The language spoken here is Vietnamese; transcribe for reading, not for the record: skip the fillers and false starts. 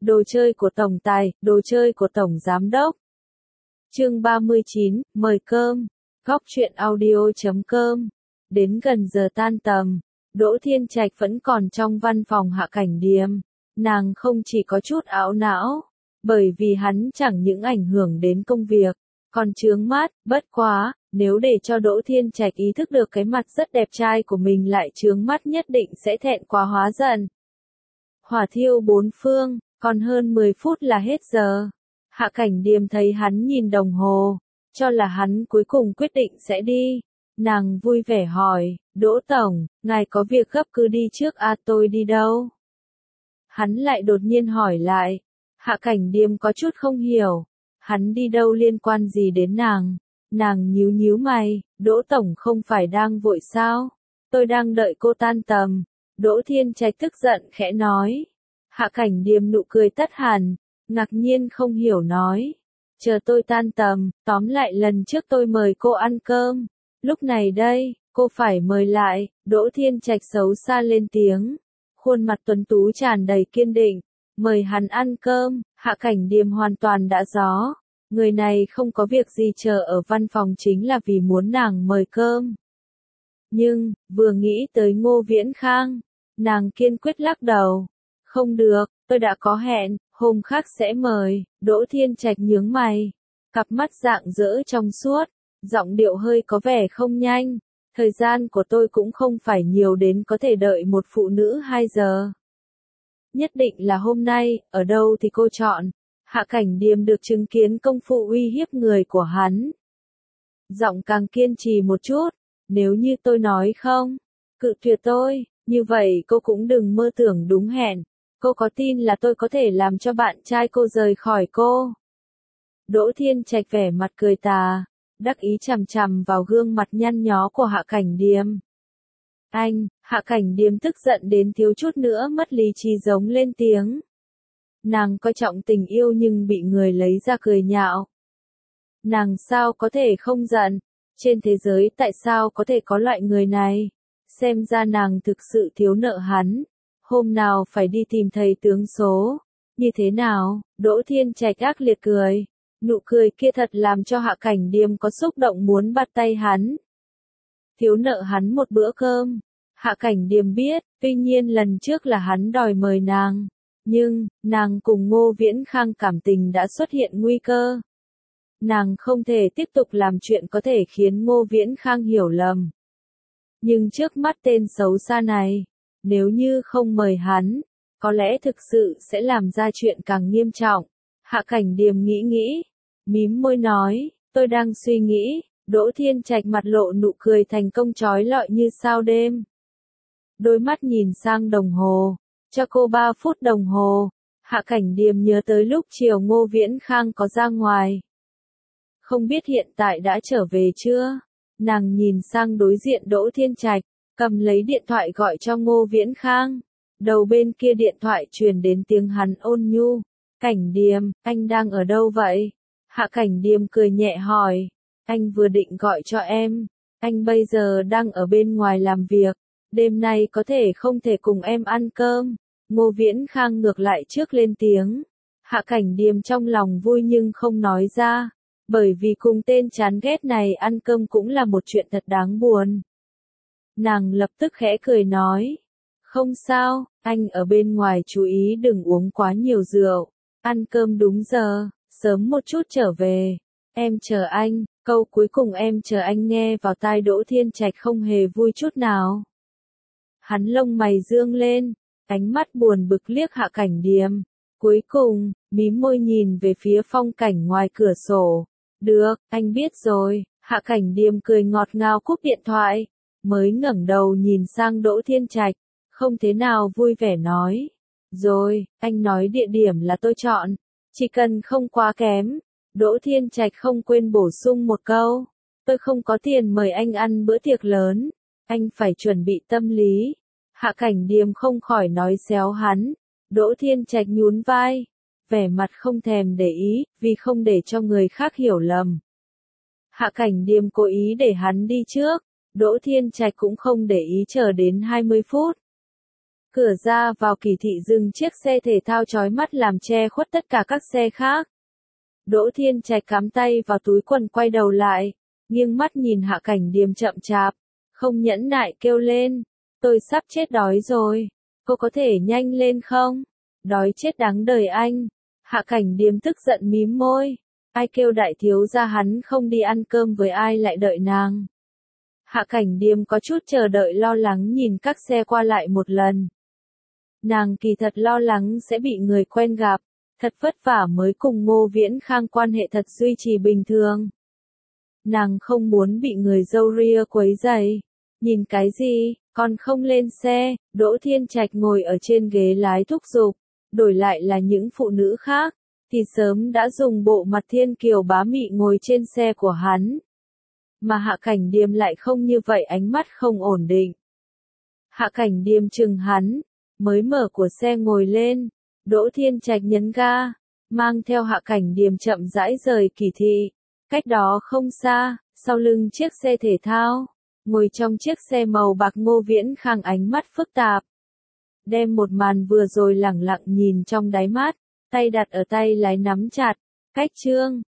Đồ chơi của tổng tài, đồ chơi của tổng giám đốc. Chương 39, mời cơm. Góc truyện audio.com. Đến gần giờ tan tầm, Đỗ Thiên Trạch vẫn còn trong văn phòng Hạ Cảnh Điềm. Nàng không chỉ có chút ảo não, bởi vì hắn chẳng những ảnh hưởng đến công việc, còn chướng mắt, bất quá, nếu để cho Đỗ Thiên Trạch ý thức được cái mặt rất đẹp trai của mình lại chướng mắt nhất định sẽ thẹn quá hóa giận. Hỏa thiêu bốn phương, còn hơn 10 phút là hết giờ. Hạ Cảnh Điềm thấy hắn nhìn đồng hồ, cho là hắn cuối cùng quyết định sẽ đi. Nàng vui vẻ hỏi, Đỗ Tổng, ngài có việc gấp cứ đi trước tôi đi đâu? Hắn lại đột nhiên hỏi lại. Hạ Cảnh Điềm có chút không hiểu. Hắn đi đâu liên quan gì đến nàng? Nàng nhíu nhíu mày, Đỗ Tổng không phải đang vội sao? Tôi đang đợi cô tan tầm. Đỗ Thiên Trạch tức giận khẽ nói. Hạ Cảnh Điềm nụ cười tắt hẳn, ngạc nhiên không hiểu nói. Chờ tôi tan tầm, tóm lại lần trước tôi mời cô ăn cơm. Lúc này đây, cô phải mời lại. Đỗ Thiên Trạch xấu xa lên tiếng. Khuôn mặt tuấn tú tràn đầy kiên định. Mời hắn ăn cơm. Hạ Cảnh Điềm hoàn toàn đã rõ. Người này không có việc gì chờ ở văn phòng chính là vì muốn nàng mời cơm. Nhưng, vừa nghĩ tới Ngô Viễn Khang, nàng kiên quyết lắc đầu. Không được, tôi đã có hẹn, hôm khác sẽ mời. Đỗ Thiên Trạch nhướng mày. Cặp mắt rạng rỡ trong suốt, giọng điệu hơi có vẻ không nhanh. Thời gian của tôi cũng không phải nhiều đến có thể đợi một phụ nữ 2 giờ. Nhất định là hôm nay, ở đâu thì cô chọn. Hạ Cảnh Điềm được chứng kiến công phu uy hiếp người của hắn. Giọng càng kiên trì một chút. Nếu như tôi nói không, cự tuyệt tôi, như vậy cô cũng đừng mơ tưởng đúng hẹn. Cô có tin là tôi có thể làm cho bạn trai cô rời khỏi cô? Đỗ Thiên Trạch vẻ mặt cười tà, đắc ý chằm chằm vào gương mặt nhăn nhó của Hạ Cảnh Điềm. Anh, Hạ Cảnh Điềm tức giận đến thiếu chút nữa mất lý trí giống lên tiếng. Nàng coi trọng tình yêu nhưng bị người lấy ra cười nhạo. Nàng sao có thể không giận? Trên thế giới tại sao có thể có loại người này? Xem ra nàng thực sự thiếu nợ hắn. Hôm nào phải đi tìm thầy tướng số. Như thế nào? Đỗ Thiên Trạch ác liệt cười. Nụ cười kia thật làm cho Hạ Cảnh Điềm có xúc động muốn bắt tay hắn. Thiếu nợ hắn một bữa cơm. Hạ Cảnh Điềm biết, tuy nhiên lần trước là hắn đòi mời nàng. Nhưng, nàng cùng Ngô Viễn Khang cảm tình đã xuất hiện nguy cơ. Nàng không thể tiếp tục làm chuyện có thể khiến Ngô Viễn Khang hiểu lầm. Nhưng trước mắt tên xấu xa này, nếu như không mời hắn, có lẽ thực sự sẽ làm ra chuyện càng nghiêm trọng. Hạ Cảnh Điềm nghĩ, mím môi nói, tôi đang suy nghĩ. Đỗ Thiên Trạch mặt lộ nụ cười thành công chói lọi như sao đêm. Đôi mắt nhìn sang đồng hồ, cho cô 3 phút đồng hồ. Hạ Cảnh Điềm nhớ tới lúc chiều Ngô Viễn Khang có ra ngoài. Không biết hiện tại đã trở về chưa? Nàng nhìn sang đối diện Đỗ Thiên Trạch, cầm lấy điện thoại gọi cho Ngô Viễn Khang. Đầu bên kia điện thoại truyền đến tiếng hắn ôn nhu. Cảnh Điềm, anh đang ở đâu vậy? Hạ Cảnh Điềm cười nhẹ hỏi. Anh vừa định gọi cho em. Anh bây giờ đang ở bên ngoài làm việc. Đêm nay có thể không thể cùng em ăn cơm. Ngô Viễn Khang ngược lại trước lên tiếng. Hạ Cảnh Điềm trong lòng vui nhưng không nói ra. Bởi vì cùng tên chán ghét này ăn cơm cũng là một chuyện thật đáng buồn. Nàng lập tức khẽ cười nói. Không sao, anh ở bên ngoài chú ý đừng uống quá nhiều rượu. Ăn cơm đúng giờ, sớm một chút trở về. Em chờ anh. Câu cuối cùng em chờ anh nghe vào tai Đỗ Thiên Trạch không hề vui chút nào. Hắn lông mày dương lên, ánh mắt buồn bực liếc Hạ Cảnh Điềm. Cuối cùng, mím môi nhìn về phía phong cảnh ngoài cửa sổ. Được, anh biết rồi. Hạ Cảnh Điềm cười ngọt ngào cúp điện thoại. Mới ngẩng đầu nhìn sang Đỗ Thiên Trạch, không thế nào vui vẻ nói. Rồi, anh nói địa điểm là tôi chọn. Chỉ cần không quá kém. Đỗ Thiên Trạch không quên bổ sung một câu. Tôi không có tiền mời anh ăn bữa tiệc lớn. Anh phải chuẩn bị tâm lý. Hạ Cảnh Điềm không khỏi nói xéo hắn. Đỗ Thiên Trạch nhún vai. Vẻ mặt không thèm để ý, vì không để cho người khác hiểu lầm. Hạ Cảnh Điềm cố ý để hắn đi trước. Đỗ Thiên Trạch cũng không để ý chờ đến 20 phút. Cửa ra vào kỳ thị dừng chiếc xe thể thao chói mắt làm che khuất tất cả các xe khác. Đỗ Thiên Trạch cắm tay vào túi quần quay đầu lại, nghiêng mắt nhìn Hạ Cảnh Điềm chậm chạp, không nhẫn nại kêu lên, tôi sắp chết đói rồi, cô có thể nhanh lên không? Đói chết đáng đời anh. Hạ Cảnh Điềm tức giận mím môi, ai kêu đại thiếu gia hắn không đi ăn cơm với ai lại đợi nàng. Hạ Cảnh Điềm có chút chờ đợi lo lắng nhìn các xe qua lại một lần. Nàng kỳ thật lo lắng sẽ bị người quen gặp, thật vất vả mới cùng Ngô Viễn Khang quan hệ thật duy trì bình thường. Nàng không muốn bị người râu ria quấy rầy. Nhìn cái gì, còn không lên xe, Đỗ Thiên Trạch ngồi ở trên ghế lái thúc giục, đổi lại là những phụ nữ khác, thì sớm đã dùng bộ mặt thiên kiều bá mị ngồi trên xe của hắn. Mà Hạ Cảnh Điềm lại không như vậy, ánh mắt không ổn định. Hạ Cảnh Điềm chừng hắn, mới mở của xe ngồi lên, Đỗ Thiên Trạch nhấn ga, mang theo Hạ Cảnh Điềm chậm rãi rời kỳ thị. Cách đó không xa, sau lưng chiếc xe thể thao, ngồi trong chiếc xe màu bạc Ngô Viễn Khang ánh mắt phức tạp. Đem một màn vừa rồi lẳng lặng nhìn trong đáy mắt, tay đặt ở tay lái nắm chặt, cách chương.